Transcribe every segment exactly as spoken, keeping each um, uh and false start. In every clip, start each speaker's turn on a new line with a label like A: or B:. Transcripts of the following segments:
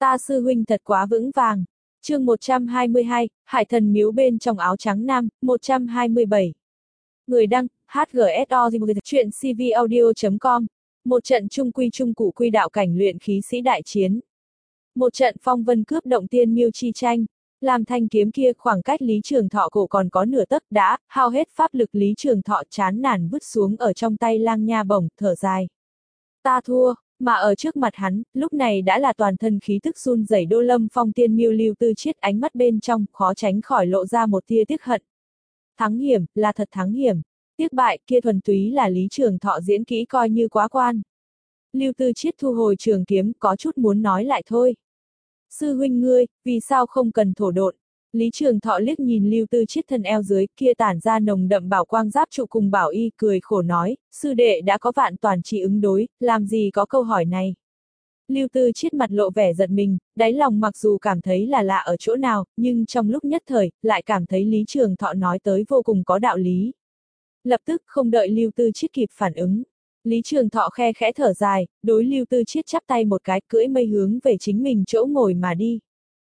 A: Ta sư huynh thật quá vững vàng. Chương một trăm hai mươi hai, Hải thần miếu bên trong áo trắng nam, một trăm hai mươi bảy. Người đăng, hát giê ét o chuyện c v audio chấm com. Một trận trung quy trung cụ quy đạo cảnh luyện khí sĩ đại chiến. Một trận phong vân cướp động tiên miêu chi tranh. Làm thanh kiếm kia khoảng cách Lý Trường Thọ cổ còn có nửa tấc đã, hao hết pháp lực Lý Trường Thọ chán nản vứt xuống ở trong tay Lang Nha Bổng, thở dài. Ta thua, mà ở trước mặt hắn, lúc này đã là toàn thân khí tức run rẩy Đô Lâm Phong tiên miêu Lưu Tư Chiết ánh mắt bên trong, khó tránh khỏi lộ ra một tia tiếc hận. Thắng hiểm, là thật thắng hiểm. Tiếc bại, kia thuần túy là Lý Trường Thọ diễn kỹ coi như quá quan. Lưu Tư Chiết thu hồi trường kiếm, có chút muốn nói lại thôi. Sư huynh ngươi, vì sao không cần thổ độn? Lý Trường Thọ liếc nhìn Lưu Tư Chiết thân eo dưới, kia tản ra nồng đậm bảo quang giáp trụ cùng bảo y, cười khổ nói, sư đệ đã có vạn toàn chỉ ứng đối, làm gì có câu hỏi này. Lưu Tư Chiết mặt lộ vẻ giận mình, đáy lòng mặc dù cảm thấy là lạ ở chỗ nào, nhưng trong lúc nhất thời, lại cảm thấy Lý Trường Thọ nói tới vô cùng có đạo lý. Lập tức không đợi Lưu Tư Chiết kịp phản ứng. Lý Trường Thọ khe khẽ thở dài, đối Lưu Tư Chiết chắp tay một cái, cưỡi mây hướng về chính mình chỗ ngồi mà đi.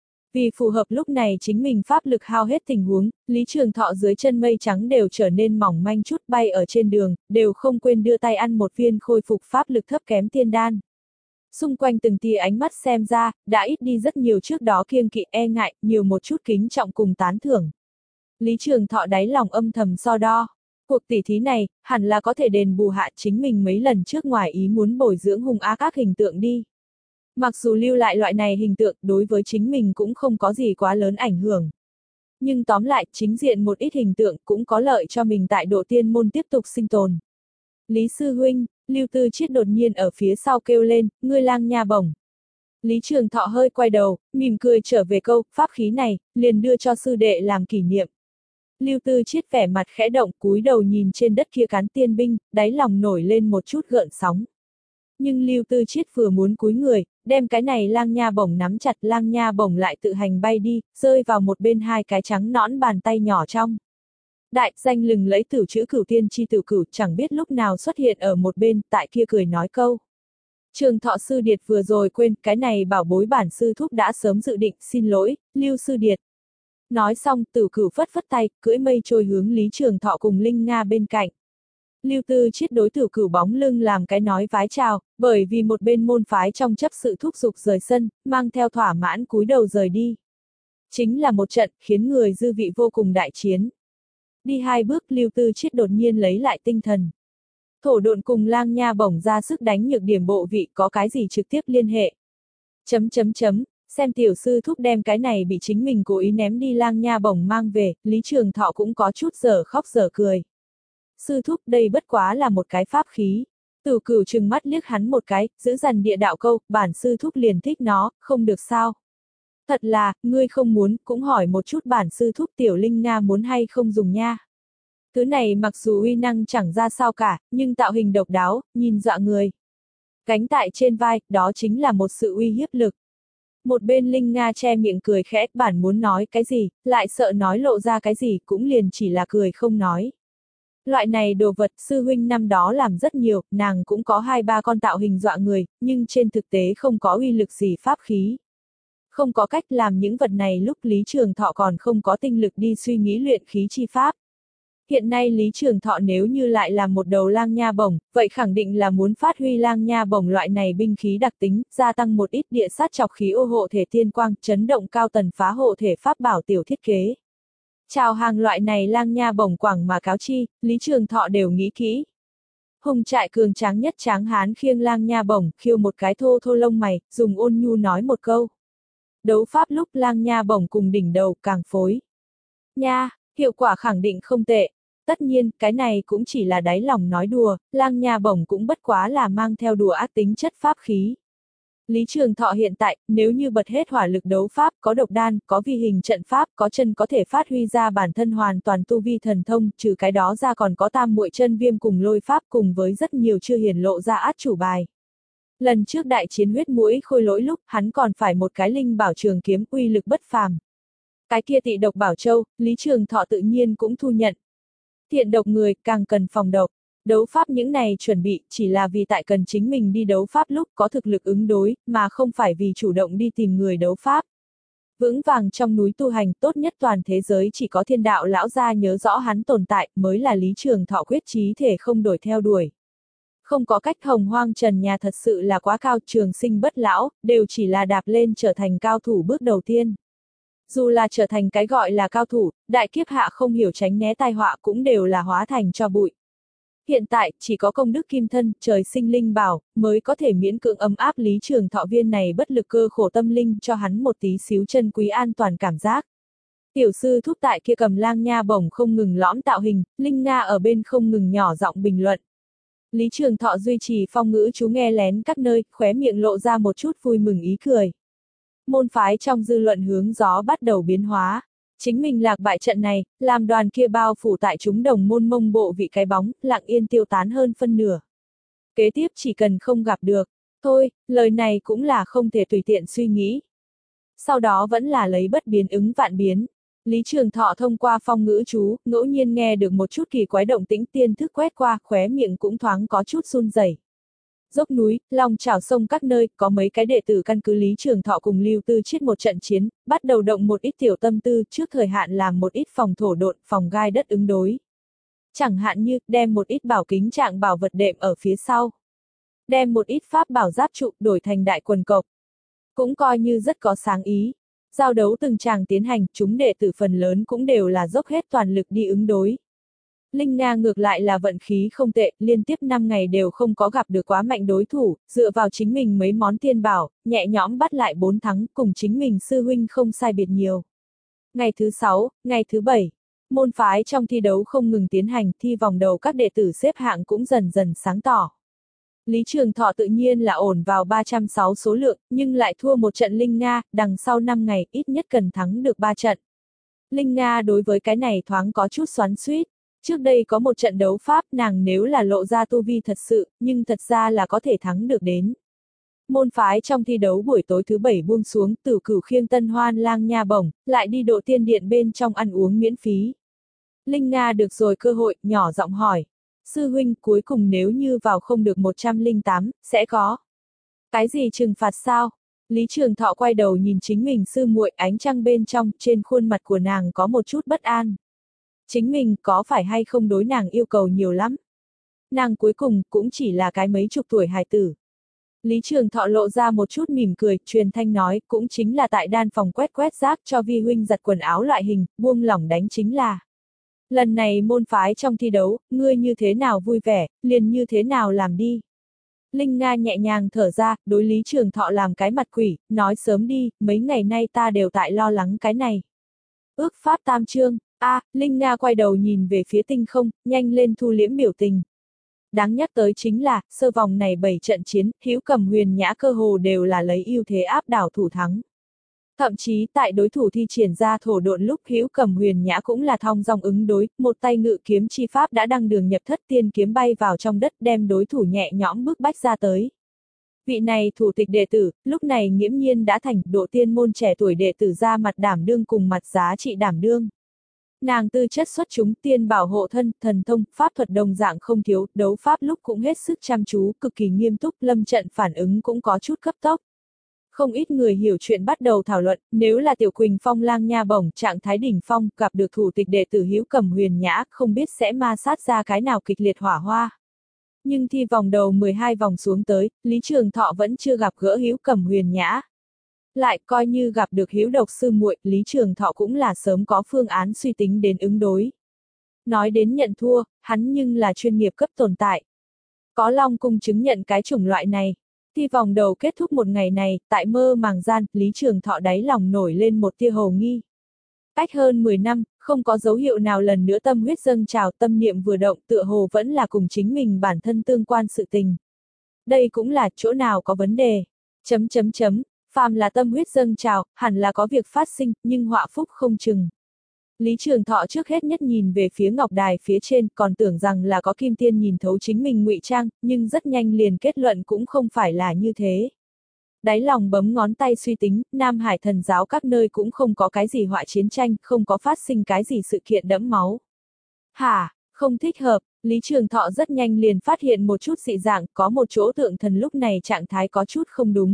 A: Vì phù hợp lúc này chính mình pháp lực hao hết tình huống, Lý Trường Thọ dưới chân mây trắng đều trở nên mỏng manh chút, bay ở trên đường, đều không quên đưa tay ăn một viên khôi phục pháp lực thấp kém tiên đan. Xung quanh từng tia ánh mắt xem ra, đã ít đi rất nhiều trước đó kiêng kỵ e ngại, nhiều một chút kính trọng cùng tán thưởng. Lý Trường Thọ đáy lòng âm thầm so đo. Cuộc tỉ thí này, hẳn là có thể đền bù hạ chính mình mấy lần trước ngoài ý muốn bồi dưỡng hung ác các hình tượng đi. Mặc dù lưu lại loại này hình tượng đối với chính mình cũng không có gì quá lớn ảnh hưởng. Nhưng tóm lại, chính diện một ít hình tượng cũng có lợi cho mình tại độ tiên môn tiếp tục sinh tồn. Lý sư huynh, Lưu Tư Chiết đột nhiên ở phía sau kêu lên, ngươi Lang Nha Bổng. Lý Trường Thọ hơi quay đầu, mỉm cười trở về câu, pháp khí này, liền đưa cho sư đệ làm kỷ niệm. Lưu Tư Chiết vẻ mặt khẽ động, cúi đầu nhìn trên đất kia cán tiên binh, đáy lòng nổi lên một chút gợn sóng. Nhưng Lưu Tư Chiết vừa muốn cúi người, đem cái này Lang Nha Bổng nắm chặt, Lang Nha Bổng lại tự hành bay đi, rơi vào một bên hai cái trắng nõn bàn tay nhỏ trong. Đại danh lừng lẫy Tửu chữ Cửu Tiên chi Tửu Cửu chẳng biết lúc nào xuất hiện ở một bên, tại kia cười nói câu. Trường Thọ sư điệt vừa rồi quên, cái này bảo bối bản sư thúc đã sớm dự định, xin lỗi, Lưu sư điệt. Nói xong, Tửu Cửu phất phất tay, cưỡi mây trôi hướng Lý Trường Thọ cùng Linh Nga bên cạnh. Lưu Tư Chiết đối Tửu Cửu bóng lưng làm cái nói vái chào, bởi vì một bên môn phái trong chấp sự thúc giục rời sân, mang theo thỏa mãn cúi đầu rời đi. Chính là một trận, khiến người dư vị vô cùng đại chiến. Đi hai bước, Lưu Tư Chiết đột nhiên lấy lại tinh thần. Thổ độn cùng Lang Nha Bổng ra sức đánh nhược điểm bộ vị có cái gì trực tiếp liên hệ. Chấm chấm chấm, xem tiểu sư thúc đem cái này bị chính mình cố ý ném đi Lang Nha Bổng mang về, Lý Trường Thọ cũng có chút dở khóc dở cười. Sư thúc đây bất quá là một cái pháp khí. Tửu Cửu trừng mắt liếc hắn một cái, giữ dằn địa đạo câu, bản sư thúc liền thích nó, không được sao. Thật là, ngươi không muốn, cũng hỏi một chút bản sư thúc tiểu Linh Nga muốn hay không dùng nha. Thứ này mặc dù uy năng chẳng ra sao cả, nhưng tạo hình độc đáo, nhìn dọa người. Gánh tại trên vai, đó chính là một sự uy hiếp lực. Một bên Linh Nga che miệng cười khẽ, bản muốn nói cái gì, lại sợ nói lộ ra cái gì, cũng liền chỉ là cười không nói. Loại này đồ vật sư huynh năm đó làm rất nhiều, nàng cũng có hai ba con tạo hình dọa người, nhưng trên thực tế không có uy lực gì pháp khí. Không có cách làm những vật này lúc Lý Trường Thọ còn không có tinh lực đi suy nghĩ luyện khí chi pháp. Hiện nay Lý Trường Thọ nếu như lại làm một đầu Lang Nha Bổng, vậy khẳng định là muốn phát huy Lang Nha Bổng loại này binh khí đặc tính, gia tăng một ít địa sát chọc khí ô hộ thể tiên quang, chấn động cao tần phá hộ thể pháp bảo tiểu thiết kế. Chào hàng loại này Lang Nha Bổng quảng mà cáo chi, Lý Trường Thọ đều nghĩ kỹ. Hùng trại cường tráng nhất tráng hán khiêng Lang Nha Bổng, khiêu một cái thô thô lông mày, dùng ôn nhu nói một câu. Đấu pháp lúc Lang Nha Bổng cùng đỉnh đầu càng phối. Nha, hiệu quả khẳng định không tệ. Tất nhiên, cái này cũng chỉ là đáy lòng nói đùa, Lang Nha Bổng cũng bất quá là mang theo đùa ác tính chất pháp khí. Lý Trường Thọ hiện tại, nếu như bật hết hỏa lực đấu pháp, có độc đan, có vi hình trận pháp, có chân có thể phát huy ra bản thân hoàn toàn tu vi thần thông, trừ cái đó ra còn có tam muội chân viêm cùng lôi pháp cùng với rất nhiều chưa hiển lộ ra át chủ bài. Lần trước đại chiến huyết mũi khôi lỗi lúc, hắn còn phải một cái linh bảo trường kiếm uy lực bất phàm. Cái kia tị độc bảo châu, Lý Trường Thọ tự nhiên cũng thu nhận. Thiện độc người, càng cần phòng độc. Đấu pháp những này chuẩn bị chỉ là vì tại cần chính mình đi đấu pháp lúc có thực lực ứng đối, mà không phải vì chủ động đi tìm người đấu pháp. Vững vàng trong núi tu hành tốt nhất toàn thế giới chỉ có Thiên Đạo lão gia nhớ rõ hắn tồn tại mới là Lý Trường Thọ quyết chí thể không đổi theo đuổi. Không có cách, Hồng Hoang trần nhà thật sự là quá cao, trường sinh bất lão, đều chỉ là đạp lên trở thành cao thủ bước đầu tiên. Dù là trở thành cái gọi là cao thủ, đại kiếp hạ không hiểu tránh né tai họa cũng đều là hóa thành cho bụi. Hiện tại, chỉ có công đức kim thân, trời sinh linh bảo, mới có thể miễn cưỡng ấm áp Lý Trường Thọ viên này bất lực cơ khổ tâm linh cho hắn một tí xíu chân quý an toàn cảm giác. Tiểu sư thúc tại kia cầm lang nha bổng không ngừng lõm tạo hình, Linh Nga ở bên không ngừng nhỏ giọng bình luận. Lý Trường Thọ duy trì phong ngữ chú nghe lén các nơi, khóe miệng lộ ra một chút vui mừng ý cười. Môn phái trong dư luận hướng gió bắt đầu biến hóa. Chính mình lạc bại trận này, làm đoàn kia bao phủ tại chúng đồng môn mông bộ vị cái bóng, lặng yên tiêu tán hơn phân nửa. Kế tiếp chỉ cần không gặp được, thôi, lời này cũng là không thể tùy tiện suy nghĩ. Sau đó vẫn là lấy bất biến ứng vạn biến. Lý Trường Thọ thông qua phong ngữ chú, ngẫu nhiên nghe được một chút kỳ quái động tĩnh, tiên thức quét qua, khóe miệng cũng thoáng có chút run rẩy. Dốc núi, lòng chảo sông các nơi, có mấy cái đệ tử căn cứ Lý Trường Thọ cùng Lưu Tư Chiết một trận chiến, bắt đầu động một ít tiểu tâm tư, trước thời hạn làm một ít phòng thổ độn, phòng gai đất ứng đối. Chẳng hạn như, đem một ít bảo kính trạng bảo vật đệm ở phía sau. Đem một ít pháp bảo giáp trụ, đổi thành đại quần cộc. Cũng coi như rất có sáng ý. Giao đấu từng tràng tiến hành, chúng đệ tử phần lớn cũng đều là dốc hết toàn lực đi ứng đối. Linh Nga ngược lại là vận khí không tệ, liên tiếp năm ngày đều không có gặp được quá mạnh đối thủ, dựa vào chính mình mấy món tiên bảo, nhẹ nhõm bắt lại bốn thắng, cùng chính mình sư huynh không sai biệt nhiều. Ngày thứ sáu, ngày thứ bảy, môn phái trong thi đấu không ngừng tiến hành, thi vòng đầu các đệ tử xếp hạng cũng dần dần sáng tỏ. Lý Trường Thọ tự nhiên là ổn vào ba trăm sáu số lượng, nhưng lại thua một trận Linh Nga, đằng sau năm ngày ít nhất cần thắng được ba trận. Linh Nga đối với cái này thoáng có chút xoắn xuýt. Trước đây có một trận đấu pháp, nàng nếu là lộ ra tu vi thật sự, nhưng thật ra là có thể thắng được đến. Môn phái trong thi đấu buổi tối thứ bảy buông xuống, Tử Cửu khiêng Tân Hoan lang nha bổng, lại đi độ tiên điện bên trong ăn uống miễn phí. Linh Nga được rồi cơ hội, nhỏ giọng hỏi. Sư huynh, cuối cùng nếu như vào không được một trăm lẻ tám, sẽ có cái gì trừng phạt sao? Lý Trường Thọ quay đầu nhìn chính mình sư muội, ánh trăng bên trong, trên khuôn mặt của nàng có một chút bất an. Chính mình có phải hay không đối nàng yêu cầu nhiều lắm? Nàng cuối cùng cũng chỉ là cái mấy chục tuổi hài tử. Lý Trường Thọ lộ ra một chút mỉm cười, truyền thanh nói, cũng chính là tại đan phòng quét quét rác cho vi huynh giặt quần áo loại hình, buông lỏng đánh chính là. Lần này môn phái trong thi đấu, ngươi như thế nào vui vẻ, liền như thế nào làm đi. Linh Nga nhẹ nhàng thở ra, đối Lý Trường Thọ làm cái mặt quỷ, nói sớm đi, mấy ngày nay ta đều tại lo lắng cái này. Ước pháp tam chương. A, à, Linh Nga quay đầu nhìn về phía tinh không, nhanh lên thu liễm biểu tình. Đáng nhắc tới chính là, sơ vòng này bảy trận chiến, Hữu Cầm Huyền Nhã cơ hồ đều là lấy ưu thế áp đảo thủ thắng. Thậm chí tại đối thủ thi triển ra thổ độn lúc Hữu Cầm Huyền Nhã cũng là thong dong ứng đối, một tay ngự kiếm chi pháp đã đăng đường nhập thất, tiên kiếm bay vào trong đất, đem đối thủ nhẹ nhõm bức bách ra tới. Vị này thủ tịch đệ tử, lúc này nghiễm nhiên đã thành độ tiên môn trẻ tuổi đệ tử ra mặt đảm đương cùng mặt giá trị đảm đương. Nàng tư chất xuất chúng, tiên bảo hộ thân, thần thông, pháp thuật đồng dạng không thiếu, đấu pháp lúc cũng hết sức chăm chú, cực kỳ nghiêm túc, lâm trận phản ứng cũng có chút cấp tốc. Không ít người hiểu chuyện bắt đầu thảo luận, nếu là Tiểu Quỳnh Phong lang nha bổng trạng thái đỉnh phong, gặp được thủ tịch đệ tử Hữu Cầm Huyền Nhã, không biết sẽ ma sát ra cái nào kịch liệt hỏa hoa. Nhưng thi vòng đầu mười hai vòng xuống tới, Lý Trường Thọ vẫn chưa gặp gỡ Hữu Cầm Huyền Nhã. Lại coi như gặp được Hữu Độc sư muội, Lý Trường Thọ cũng là sớm có phương án suy tính đến ứng đối. Nói đến nhận thua, hắn nhưng là chuyên nghiệp cấp tồn tại. Có Long Cung chứng nhận cái chủng loại này. Thi vòng đầu kết thúc một ngày này, tại mơ màng gian, Lý Trường Thọ đáy lòng nổi lên một tia hồ nghi. Cách hơn mười năm, không có dấu hiệu nào lần nữa tâm huyết dâng trào, tâm niệm vừa động, tựa hồ vẫn là cùng chính mình bản thân tương quan sự tình. Đây cũng là chỗ nào có vấn đề. Chấm chấm chấm. Phàm là tâm huyết dâng trào, hẳn là có việc phát sinh, nhưng họa phúc không chừng. Lý Trường Thọ trước hết nhất nhìn về phía ngọc đài phía trên, còn tưởng rằng là có kim tiên nhìn thấu chính mình ngụy trang, nhưng rất nhanh liền kết luận cũng không phải là như thế. Đáy lòng bấm ngón tay suy tính, Nam Hải thần giáo các nơi cũng không có cái gì họa chiến tranh, không có phát sinh cái gì sự kiện đẫm máu. Hả, Không thích hợp, Lý Trường Thọ rất nhanh liền phát hiện một chút dị dạng, có một chỗ tượng thần lúc này trạng thái có chút không đúng.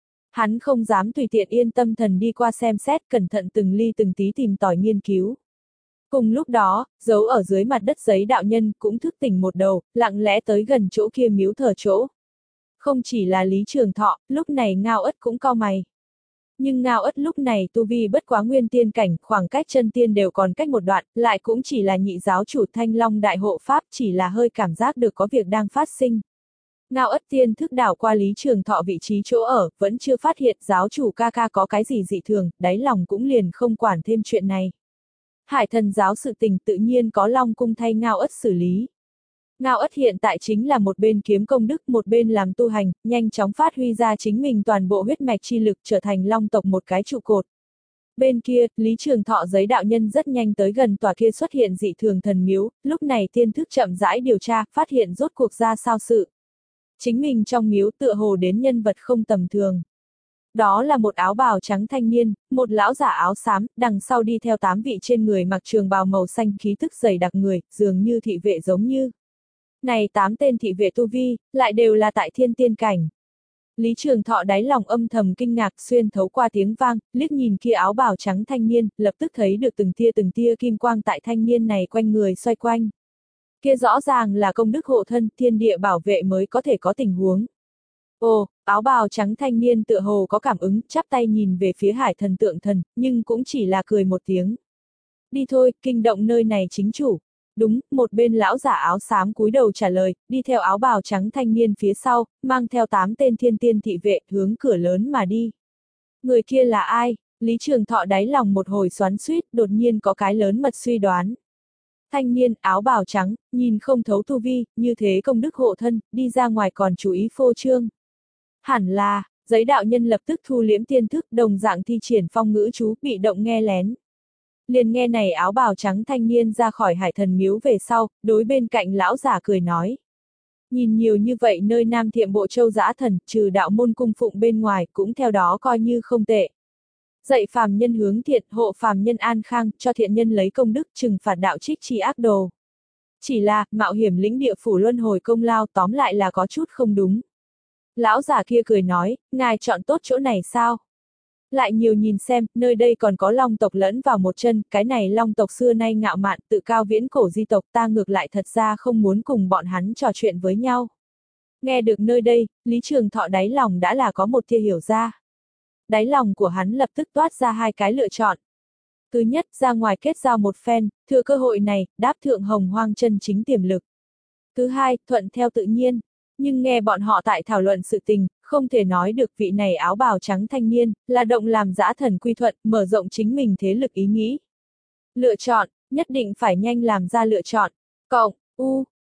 A: Hắn không dám tùy tiện yên tâm thần đi qua xem xét, cẩn thận từng ly từng tí tìm tòi nghiên cứu. Cùng lúc đó, giấu ở dưới mặt đất giấy đạo nhân cũng thức tỉnh một đầu, lặng lẽ tới gần chỗ kia miếu thờ chỗ. Không chỉ là Lý Trường Thọ, lúc này Ngao Ất cũng cau mày. Nhưng Ngao Ất lúc này tu vi bất quá nguyên tiên cảnh, khoảng cách chân tiên đều còn cách một đoạn, lại cũng chỉ là nhị giáo chủ Thanh Long đại hộ pháp, chỉ là hơi cảm giác được có việc đang phát sinh. Ngao Ất tiên thức đảo qua Lý Trường Thọ vị trí chỗ ở, vẫn chưa phát hiện giáo chủ ca ca có cái gì dị thường, đáy lòng cũng liền không quản thêm chuyện này. Hải Thần giáo sự tình tự nhiên có Long cung thay Ngao Ất xử lý. Ngao Ất hiện tại chính là một bên kiếm công đức, một bên làm tu hành, nhanh chóng phát huy ra chính mình toàn bộ huyết mạch chi lực, trở thành Long tộc một cái trụ cột. Bên kia, Lý Trường Thọ giấy đạo nhân rất nhanh tới gần tòa kia xuất hiện dị thường thần miếu, lúc này tiên thức chậm rãi điều tra, phát hiện rốt cuộc ra sao sự. Chính mình trong miếu tựa hồ đến nhân vật không tầm thường. Đó là một áo bào trắng thanh niên, một lão giả áo xám, đằng sau đi theo tám vị trên người mặc trường bào màu xanh khí tức dày đặc người, dường như thị vệ giống như. Này tám tên thị vệ tu vi, lại đều là tại thiên tiên cảnh. Lý Trường Thọ đáy lòng âm thầm kinh ngạc, xuyên thấu qua tiếng vang, liếc nhìn kia áo bào trắng thanh niên, lập tức thấy được từng tia từng tia kim quang tại thanh niên này quanh người xoay quanh. Kia rõ ràng là công đức hộ thân, thiên địa bảo vệ mới có thể có tình huống. Ồ, áo bào trắng thanh niên tựa hồ có cảm ứng, chắp tay nhìn về phía Hải Thần tượng thần, nhưng cũng chỉ là cười một tiếng. Đi thôi, kinh động nơi này chính chủ. Đúng, một bên lão giả áo xám cúi đầu trả lời, đi theo áo bào trắng thanh niên phía sau, mang theo tám tên thiên tiên thị vệ, hướng cửa lớn mà đi. Người kia là ai? Lý Trường Thọ đáy lòng một hồi xoắn xuýt, đột nhiên có cái lớn mật suy đoán. Thanh niên, áo bào trắng, nhìn không thấu tu vi, như thế công đức hộ thân, đi ra ngoài còn chú ý phô trương. Hẳn là, giấy đạo nhân lập tức thu liễm tiên thức, đồng dạng thi triển phong ngữ chú, bị động nghe lén. Liền nghe này áo bào trắng thanh niên ra khỏi Hải Thần miếu về sau, đối bên cạnh lão giả cười nói. Nhìn nhiều như vậy nơi Nam Thiệm Bộ Châu Dã Thần, trừ đạo môn cung phụng bên ngoài, cũng theo đó coi như không tệ. Dạy phàm nhân hướng thiện, hộ phàm nhân an khang, cho thiện nhân lấy công đức, trừng phạt đạo trích chi ác đồ. Chỉ là, mạo hiểm lĩnh địa phủ luân hồi công lao, tóm lại là có chút không đúng. Lão giả kia cười nói, ngài chọn tốt chỗ này sao? Lại nhiều nhìn xem, nơi đây còn có Long tộc lẫn vào một chân, cái này Long tộc xưa nay ngạo mạn, tự cao viễn cổ di tộc, ta ngược lại thật ra không muốn cùng bọn hắn trò chuyện với nhau. Nghe được nơi đây, Lý Trường Thọ đáy lòng đã là có một tia hiểu ra. Đáy lòng của hắn lập tức toát ra hai cái lựa chọn. Thứ nhất, ra ngoài kết giao một phen, thừa cơ hội này, đáp thượng hồng hoang chân chính tiềm lực. Thứ hai, thuận theo tự nhiên. Nhưng nghe bọn họ tại thảo luận sự tình, không thể nói được vị này áo bào trắng thanh niên, là động làm dã thần quy thuận, mở rộng chính mình thế lực ý nghĩ. Lựa chọn, nhất định phải nhanh làm ra lựa chọn. Cộng, u,